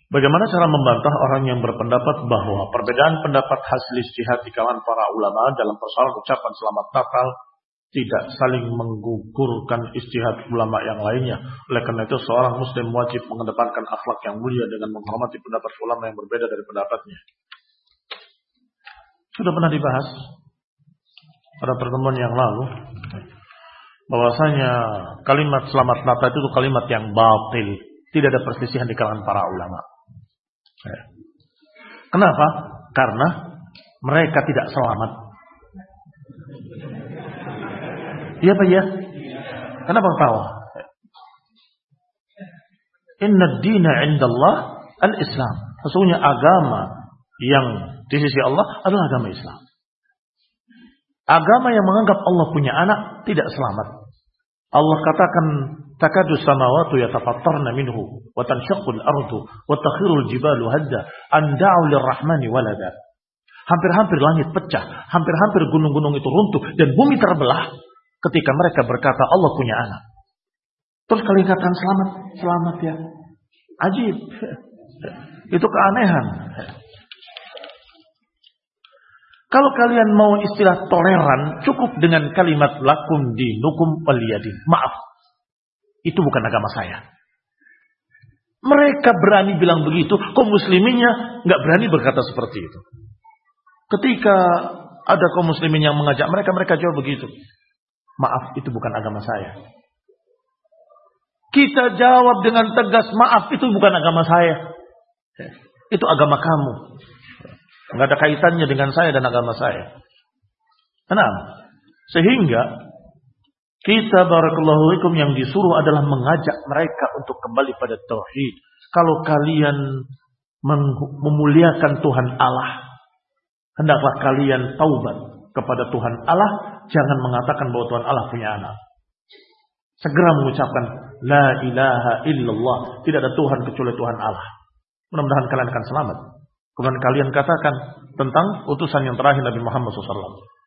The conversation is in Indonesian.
Bagaimana cara membantah orang yang berpendapat bahwa perbedaan pendapat hasil ijtihad di kalangan para ulama dalam persoalan ucapan selamat Natal tidak saling menggugurkan ijtihad ulama yang lainnya. Oleh karena itu seorang muslim wajib mengedepankan akhlak yang mulia dengan menghormati pendapat ulama yang berbeda dari pendapatnya. Sudah pernah dibahas pada pertemuan yang lalu bahwasanya kalimat selamat Natal itu kalimat yang batil, tidak ada perselisihan di kalangan para ulama. Kenapa? Karena mereka tidak selamat. Iya Pak ya? Kenapa tahu? Inna ad-dina 'indallah al-Islam. Sesungguhnya agama yang di sisi Allah adalah agama Islam. Agama yang menganggap Allah punya anak tidak selamat. Allah katakan takadu samawati yatafattarna minhu wa tanshaqqul ardu wa takhirul jibalu hadda an da'u lirrahmani walada. Hampir-hampir langit pecah, hampir-hampir gunung-gunung itu runtuh dan bumi terbelah ketika mereka berkata Allah punya anak. Terus kalian katakan selamat, selamat ya. Ajib. Itu keanehan. Kalau kalian mau istilah toleran, cukup dengan kalimat lakum dinukum waliyadin. Maaf, itu bukan agama saya. Mereka berani bilang begitu, kaum musliminnya nggak berani berkata seperti itu. Ketika ada kaum muslimin yang mengajak mereka, mereka jawab begitu. Maaf, itu bukan agama saya. Kita jawab dengan tegas, maaf, itu bukan agama saya. Itu agama kamu. Nggak ada kaitannya dengan saya dan agama saya. Kenapa? Sehingga kita barakallahu fikum yang disuruh adalah mengajak mereka untuk kembali pada tauhid. Kalau kalian memuliakan Tuhan Allah, hendaklah kalian taubat kepada Tuhan Allah. Jangan mengatakan bahwa Tuhan Allah punya anak. Segera mengucapkan la ilaha illallah. Tidak ada Tuhan kecuali Tuhan Allah. Mudah-mudahan kalian akan selamat. Kemudian kalian katakan tentang utusan yang terakhir Nabi Muhammad SAW.